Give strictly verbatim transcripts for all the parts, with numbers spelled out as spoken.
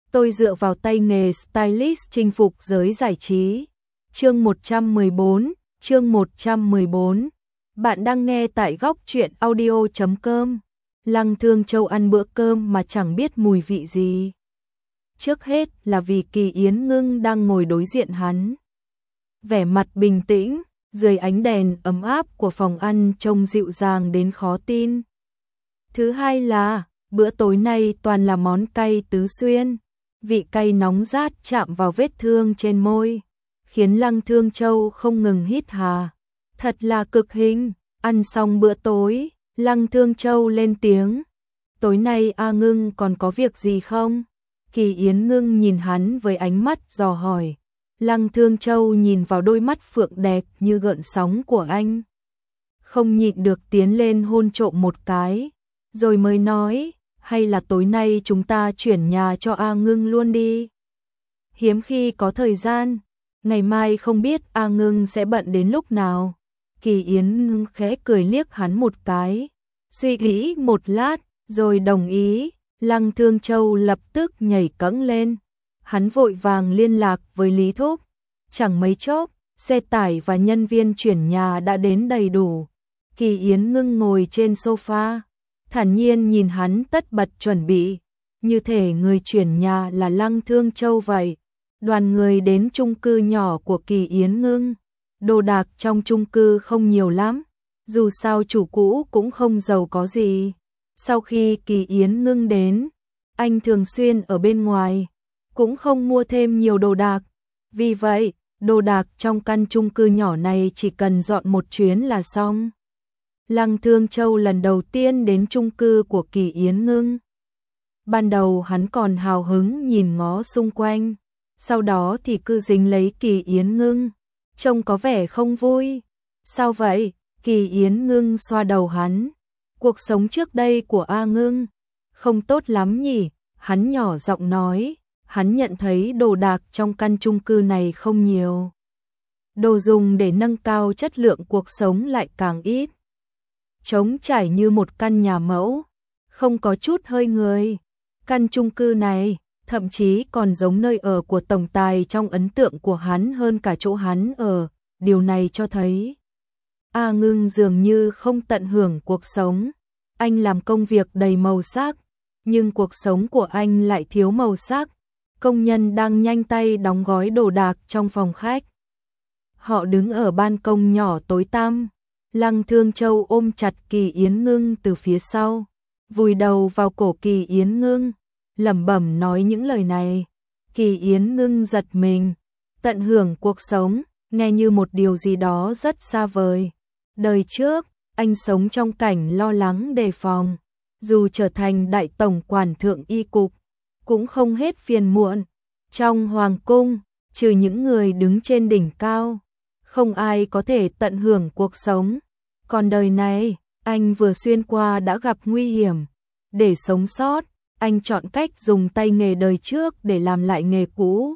Tôi dựa vào tay nghề stylist chinh phục giới giải trí. Chương một trăm mười bốn, chương một trăm mười bốn. Bạn đang nghe tại góc truyện audio chấm com. Lăng Thương Châu ăn bữa cơm mà chẳng biết mùi vị gì. Trước hết là vì Kỳ Yến Ngưng đang ngồi đối diện hắn. Vẻ mặt bình tĩnh, dưới ánh đèn ấm áp của phòng ăn trông dịu dàng đến khó tin. Thứ hai là, bữa tối nay toàn là món cay tứ xuyên. Vị cay nóng rát chạm vào vết thương trên môi, khiến Lăng Thương Châu không ngừng hít hà. Thật là cực hình. Ăn xong bữa tối, Lăng Thương Châu lên tiếng. Tối nay A Ngưng còn có việc gì không? Kỳ Yến Ngưng nhìn hắn với ánh mắt dò hỏi. Lăng Thương Châu nhìn vào đôi mắt phượng đẹp như gợn sóng của anh. Không nhịn được tiến lên hôn trộm một cái, rồi mới nói, hay là tối nay chúng ta chuyển nhà cho A Ngưng luôn đi. Hiếm khi có thời gian, ngày mai không biết A Ngưng sẽ bận đến lúc nào. Kỳ Yến Ngưng khẽ cười liếc hắn một cái, suy nghĩ một lát, rồi đồng ý. Lăng Thương Châu lập tức nhảy cẫng lên. Hắn vội vàng liên lạc với Lý Thúc. Chẳng mấy chốc, xe tải và nhân viên chuyển nhà đã đến đầy đủ. Kỳ Yến Ngưng ngồi trên sofa, thản nhiên nhìn hắn tất bật chuẩn bị, như thể người chuyển nhà là Lăng Thương Châu vậy. Đoàn người đến chung cư nhỏ của Kỳ Yến Ngưng. Đồ đạc trong chung cư không nhiều lắm, dù sao chủ cũ cũng không giàu có gì. Sau khi Kỳ Yến Ngưng đến, anh thường xuyên ở bên ngoài, cũng không mua thêm nhiều đồ đạc. Vì vậy, đồ đạc trong căn chung cư nhỏ này chỉ cần dọn một chuyến là xong. Lăng Thương Châu lần đầu tiên đến chung cư của Kỳ Yến Ngưng. Ban đầu hắn còn hào hứng nhìn ngó xung quanh, sau đó thì cứ dính lấy Kỳ Yến Ngưng, trông có vẻ không vui. Sao vậy? Kỳ Yến Ngưng xoa đầu hắn. Cuộc sống trước đây của A Ngưng không tốt lắm nhỉ? Hắn nhỏ giọng nói. Hắn nhận thấy đồ đạc trong căn chung cư này không nhiều. Đồ dùng để nâng cao chất lượng cuộc sống lại càng ít. Trống trải như một căn nhà mẫu, không có chút hơi người. Căn chung cư này thậm chí còn giống nơi ở của tổng tài trong ấn tượng của hắn hơn cả chỗ hắn ở. Điều này cho thấy A Ngưng dường như không tận hưởng cuộc sống. Anh làm công việc đầy màu sắc, nhưng cuộc sống của anh lại thiếu màu sắc. Công nhân đang nhanh tay đóng gói đồ đạc trong phòng khách. Họ đứng ở ban công nhỏ tối tăm. Lăng Thương Châu ôm chặt Kỳ Yến Ngưng từ phía sau, vùi đầu vào cổ Kỳ Yến Ngưng, lẩm bẩm nói những lời này. Kỳ Yến Ngưng giật mình. Tận hưởng cuộc sống, nghe như một điều gì đó rất xa vời. Đời trước, anh sống trong cảnh lo lắng đề phòng. Dù trở thành đại tổng quản thượng y cục, cũng không hết phiền muộn. Trong hoàng cung, trừ những người đứng trên đỉnh cao, không ai có thể tận hưởng cuộc sống. Còn đời này, anh vừa xuyên qua đã gặp nguy hiểm. Để sống sót, anh chọn cách dùng tay nghề đời trước để làm lại nghề cũ.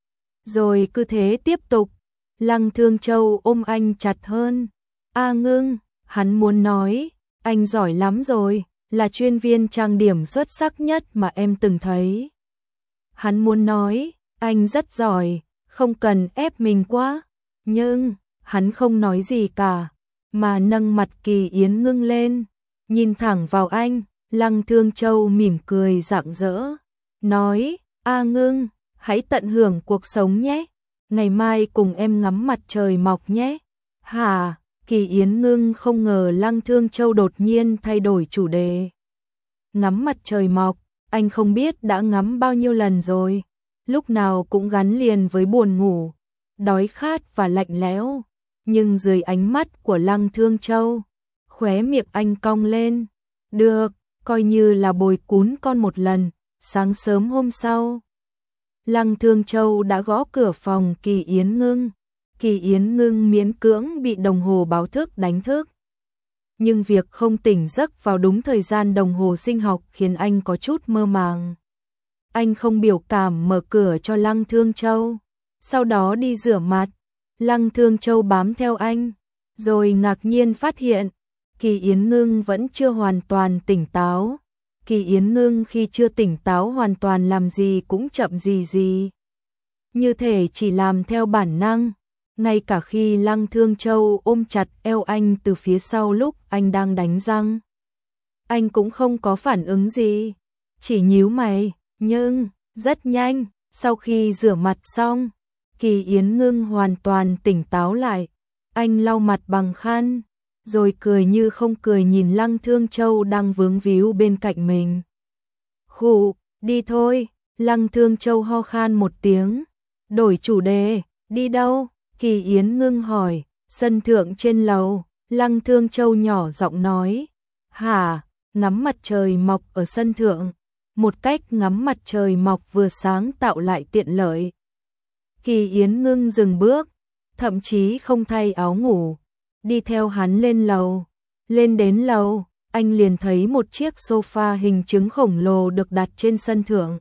Rồi cứ thế tiếp tục. Lăng Thương Châu ôm anh chặt hơn. A Ngưng, hắn muốn nói, anh giỏi lắm rồi, là chuyên viên trang điểm xuất sắc nhất mà em từng thấy. Hắn muốn nói, anh rất giỏi, không cần ép mình quá. Nhưng, hắn không nói gì cả, mà nâng mặt Kỳ Yến Ngưng lên, nhìn thẳng vào anh. Lăng Thương Châu mỉm cười rạng rỡ, nói, A Ngưng, hãy tận hưởng cuộc sống nhé. Ngày mai cùng em ngắm mặt trời mọc nhé. Hả? Kỳ Yến Ngưng không ngờ Lăng Thương Châu đột nhiên thay đổi chủ đề. Ngắm mặt trời mọc, anh không biết đã ngắm bao nhiêu lần rồi. Lúc nào cũng gắn liền với buồn ngủ, đói khát và lạnh lẽo. Nhưng dưới ánh mắt của Lăng Thương Châu, khóe miệng anh cong lên. Được, coi như là bồi cún con một lần. Sáng sớm hôm sau, Lăng Thương Châu đã gõ cửa phòng Kỳ Yến Ngưng. Kỳ Yến Ngưng miễn cưỡng bị đồng hồ báo thức đánh thức. Nhưng việc không tỉnh giấc vào đúng thời gian đồng hồ sinh học khiến anh có chút mơ màng. Anh không biểu cảm mở cửa cho Lăng Thương Châu, sau đó đi rửa mặt. Lăng Thương Châu bám theo anh, rồi ngạc nhiên phát hiện Kỳ Yến Ngưng vẫn chưa hoàn toàn tỉnh táo. Kỳ Yến Ngưng khi chưa tỉnh táo hoàn toàn làm gì cũng chậm gì gì. Như thể chỉ làm theo bản năng. Ngay cả khi Lăng Thương Châu ôm chặt eo anh từ phía sau lúc anh đang đánh răng, anh cũng không có phản ứng gì, chỉ nhíu mày. Nhưng rất nhanh, sau khi rửa mặt xong, Kỳ Yến Ngưng hoàn toàn tỉnh táo lại. Anh lau mặt bằng khăn, rồi cười như không cười nhìn Lăng Thương Châu đang vướng víu bên cạnh mình. Khụ, đi thôi. Lăng Thương Châu ho khan một tiếng, đổi chủ đề. Đi đâu? Kỳ Yến Ngưng hỏi. Sân thượng trên lầu. Lăng Thương Châu nhỏ giọng nói. Hả? Ngắm mặt trời mọc ở sân thượng. Một cách ngắm mặt trời mọc vừa sáng tạo lại tiện lợi. Kỳ Yến Ngưng dừng bước, thậm chí không thay áo ngủ, đi theo hắn lên lầu. Lên đến lầu, anh liền thấy một chiếc sofa hình trứng khổng lồ được đặt trên sân thượng.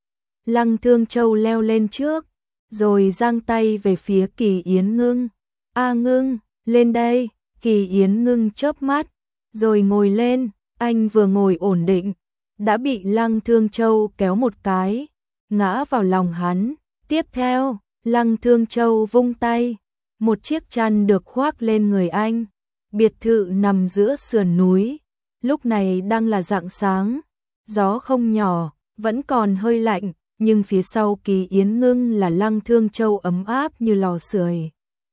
Lăng Thương Châu leo lên trước, rồi giang tay về phía Kỳ Yến Ngưng. A Ngưng, lên đây. Kỳ Yến Ngưng chớp mắt, rồi ngồi lên. Anh vừa ngồi ổn định, đã bị Lăng Thương Châu kéo một cái, ngã vào lòng hắn. Tiếp theo, Lăng Thương Châu vung tay, một chiếc chăn được khoác lên người anh. Biệt thự nằm giữa sườn núi, lúc này đang là rạng sáng, gió không nhỏ, vẫn còn hơi lạnh, nhưng phía sau Kỳ Yến Ngưng là Lăng Thương Châu ấm áp như lò sưởi.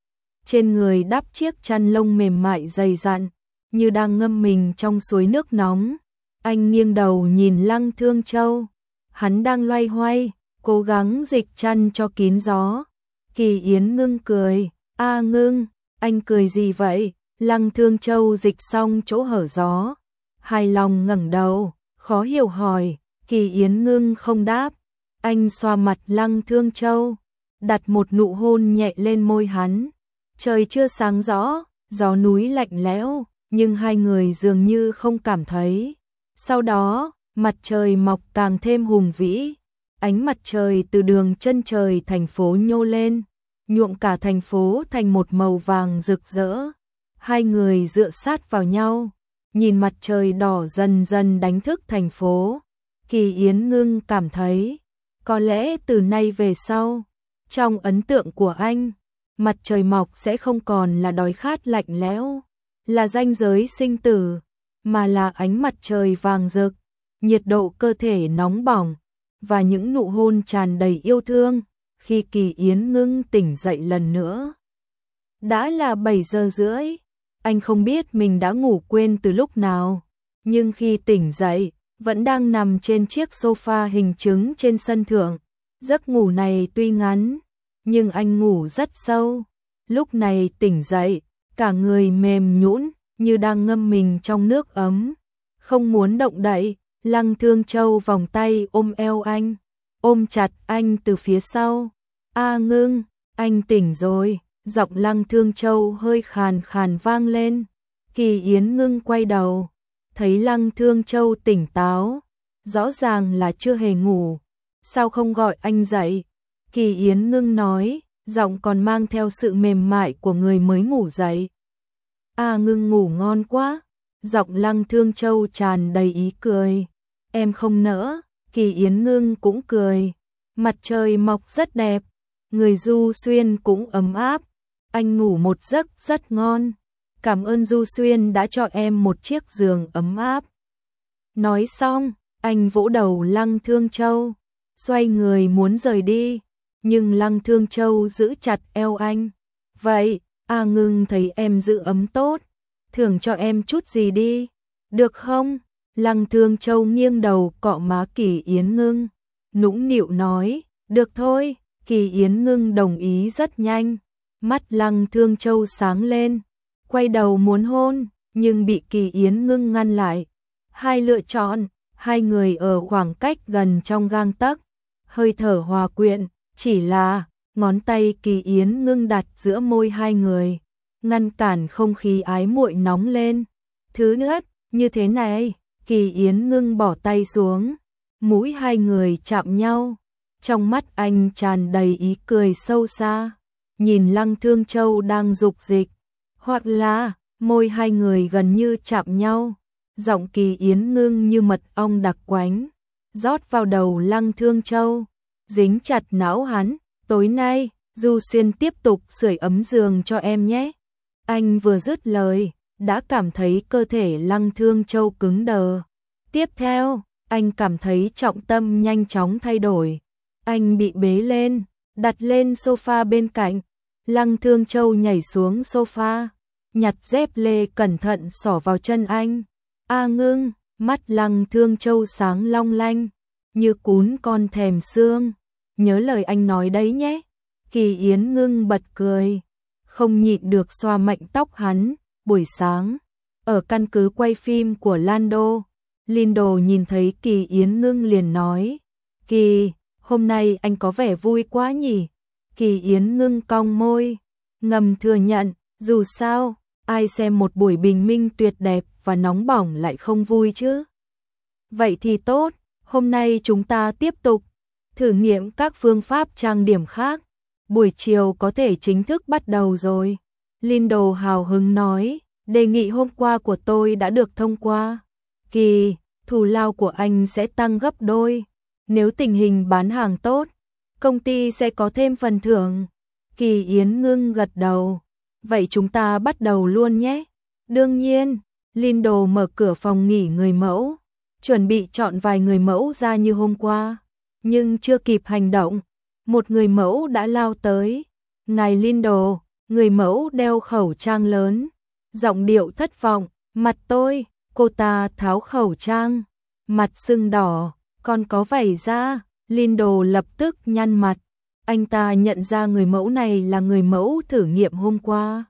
Trên người đắp chiếc chăn lông mềm mại dày dặn, như đang ngâm mình trong suối nước nóng. Anh nghiêng đầu nhìn Lăng Thương Châu, hắn đang loay hoay, cố gắng dịch chăn cho kín gió. Kỳ Yến Ngưng cười. A Ngưng, anh cười gì vậy? Lăng Thương Châu dịch xong chỗ hở gió, hài lòng ngẩng đầu, khó hiểu hỏi. Kỳ Yến Ngưng không đáp. Anh xoa mặt Lăng Thương Châu, đặt một nụ hôn nhẹ lên môi hắn. Trời chưa sáng rõ, gió núi lạnh lẽo, nhưng hai người dường như không cảm thấy. Sau đó, mặt trời mọc càng thêm hùng vĩ, ánh mặt trời từ đường chân trời thành phố nhô lên, nhuộm cả thành phố thành một màu vàng rực rỡ. Hai người dựa sát vào nhau, nhìn mặt trời đỏ dần dần đánh thức thành phố. Kỳ Yến Ngưng cảm thấy, có lẽ từ nay về sau, trong ấn tượng của anh, mặt trời mọc sẽ không còn là đói khát lạnh lẽo, là ranh giới sinh tử, mà là ánh mặt trời vàng rực, nhiệt độ cơ thể nóng bỏng, và những nụ hôn tràn đầy yêu thương. Khi Kỳ Yến Ngưng tỉnh dậy lần nữa, đã là bảy giờ rưỡi. Anh không biết mình đã ngủ quên từ lúc nào, nhưng khi tỉnh dậy, vẫn đang nằm trên chiếc sofa hình trứng trên sân thượng. Giấc ngủ này tuy ngắn, nhưng anh ngủ rất sâu. Lúc này tỉnh dậy, cả người mềm nhũn như đang ngâm mình trong nước ấm, không muốn động đậy. Lăng Thương Châu vòng tay ôm eo anh, ôm chặt anh từ phía sau. A Ngưng, anh tỉnh rồi. Giọng Lăng Thương Châu hơi khàn khàn vang lên. Kỳ Yến Ngưng quay đầu, thấy Lăng Thương Châu tỉnh táo, rõ ràng là chưa hề ngủ. Sao không gọi anh dậy? Kỳ Yến Ngưng nói, giọng còn mang theo sự mềm mại của người mới ngủ dậy. A Ngưng ngủ ngon quá. Giọng Lăng Thương Châu tràn đầy ý cười. Em không nỡ. Kỳ Yến Ngưng cũng cười. Mặt trời mọc rất đẹp, người Du Xuyên cũng ấm áp. Anh ngủ một giấc rất ngon. Cảm ơn Du Xuyên đã cho em một chiếc giường ấm áp. Nói xong, anh vỗ đầu Lăng Thương Châu, xoay người muốn rời đi, nhưng Lăng Thương Châu giữ chặt eo anh. Vậy, A Ngưng thấy em giữ ấm tốt, thưởng cho em chút gì đi, được không? Lăng Thương Châu nghiêng đầu cọ má Kỳ Yến Ngưng, nũng nịu nói, được thôi. Kỳ Yến Ngưng đồng ý rất nhanh. Mắt Lăng Thương Châu sáng lên, quay đầu muốn hôn, nhưng bị Kỳ Yến Ngưng ngăn lại. Hai lựa chọn, hai người ở khoảng cách gần trong gang tấc, hơi thở hòa quyện, chỉ là ngón tay Kỳ Yến Ngưng đặt giữa môi hai người, ngăn cản không khí ái muội nóng lên. Thứ nữa, như thế này. Kỳ Yến Ngưng bỏ tay xuống, mũi hai người chạm nhau, trong mắt anh tràn đầy ý cười sâu xa. Nhìn Lăng Thương Châu đang dục dịch, hoặc là môi hai người gần như chạm nhau, Giọng Kỳ Yến ngưng như mật ong đặc quánh, rót vào đầu Lăng Thương Châu, dính chặt não hắn. Tối nay, Du Xuyên tiếp tục sưởi ấm giường cho em nhé. Anh vừa dứt lời, đã cảm thấy cơ thể Lăng Thương Châu cứng đờ. Tiếp theo, anh cảm thấy trọng tâm nhanh chóng thay đổi. Anh bị bế lên, đặt lên sofa bên cạnh. Lăng Thương Châu nhảy xuống sofa, nhặt dép lê cẩn thận xỏ vào chân anh. A Ngưng, mắt Lăng Thương Châu sáng long lanh, như cún con thèm xương. Nhớ lời anh nói đấy nhé. Kỳ Yến Ngưng bật cười, không nhịn được xoa mạnh tóc hắn. Buổi sáng, ở căn cứ quay phim của Lando, Lindo nhìn thấy Kỳ Yến Ngưng liền nói, Kỳ, hôm nay anh có vẻ vui quá nhỉ? Kỳ Yến Ngưng cong môi, ngầm thừa nhận, dù sao, ai xem một buổi bình minh tuyệt đẹp và nóng bỏng lại không vui chứ? Vậy thì tốt, hôm nay chúng ta tiếp tục thử nghiệm các phương pháp trang điểm khác. Buổi chiều có thể chính thức bắt đầu rồi. Lindo hào hứng nói, đề nghị hôm qua của tôi đã được thông qua. Kỳ, thù lao của anh sẽ tăng gấp đôi. Nếu tình hình bán hàng tốt, công ty sẽ có thêm phần thưởng. Kỳ Yến Ngưng gật đầu. Vậy chúng ta bắt đầu luôn nhé. Đương nhiên, Lindo mở cửa phòng nghỉ người mẫu, chuẩn bị chọn vài người mẫu ra như hôm qua. Nhưng chưa kịp hành động, một người mẫu đã lao tới. Ngài Lindo, người mẫu đeo khẩu trang lớn, giọng điệu thất vọng, mặt tôi. Cô ta tháo khẩu trang, mặt sưng đỏ, còn có vảy da. Lindo lập tức nhăn mặt. Anh ta nhận ra người mẫu này là người mẫu thử nghiệm hôm qua.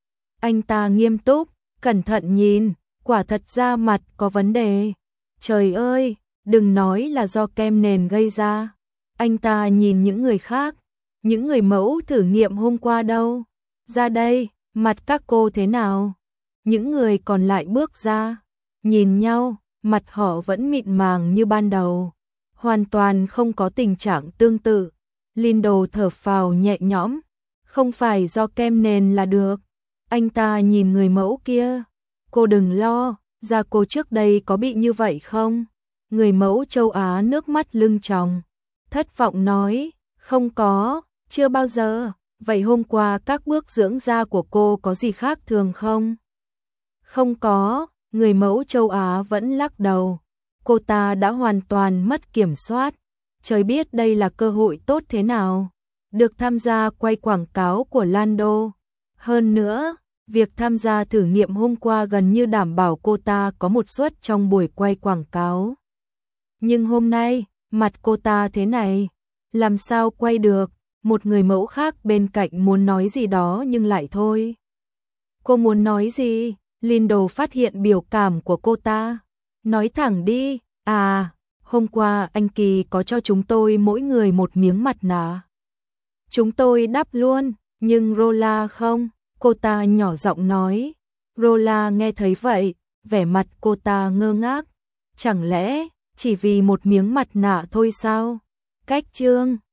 Anh ta nghiêm túc, cẩn thận nhìn, quả thật da mặt có vấn đề. Trời ơi, đừng nói là do kem nền gây ra. Anh ta nhìn những người khác, những người mẫu thử nghiệm hôm qua đâu? Ra đây, mặt các cô thế nào? Những người còn lại bước ra, nhìn nhau, mặt họ vẫn mịn màng như ban đầu, hoàn toàn không có tình trạng tương tự. Lindo thở phào nhẹ nhõm, không phải do kem nền là được. Anh ta nhìn người mẫu kia, cô đừng lo, da cô trước đây có bị như vậy không? Người mẫu châu Á nước mắt lưng tròng, thất vọng nói, không có, chưa bao giờ. Vậy hôm qua các bước dưỡng da của cô có gì khác thường không? Không có, người mẫu châu Á vẫn lắc đầu. Cô ta đã hoàn toàn mất kiểm soát. Trời biết đây là cơ hội tốt thế nào, được tham gia quay quảng cáo của Lando. Hơn nữa, việc tham gia thử nghiệm hôm qua gần như đảm bảo cô ta có một suất trong buổi quay quảng cáo. Nhưng hôm nay, mặt cô ta thế này, làm sao quay được? Một người mẫu khác bên cạnh muốn nói gì đó nhưng lại thôi. Cô muốn nói gì? Lindo phát hiện biểu cảm của cô ta. Nói thẳng đi. À, hôm qua anh Kỳ có cho chúng tôi mỗi người một miếng mặt nạ. Chúng tôi đắp luôn, nhưng Rola không. Cô ta nhỏ giọng nói. Rola nghe thấy vậy, vẻ mặt cô ta ngơ ngác. Chẳng lẽ chỉ vì một miếng mặt nạ thôi sao? Cách chương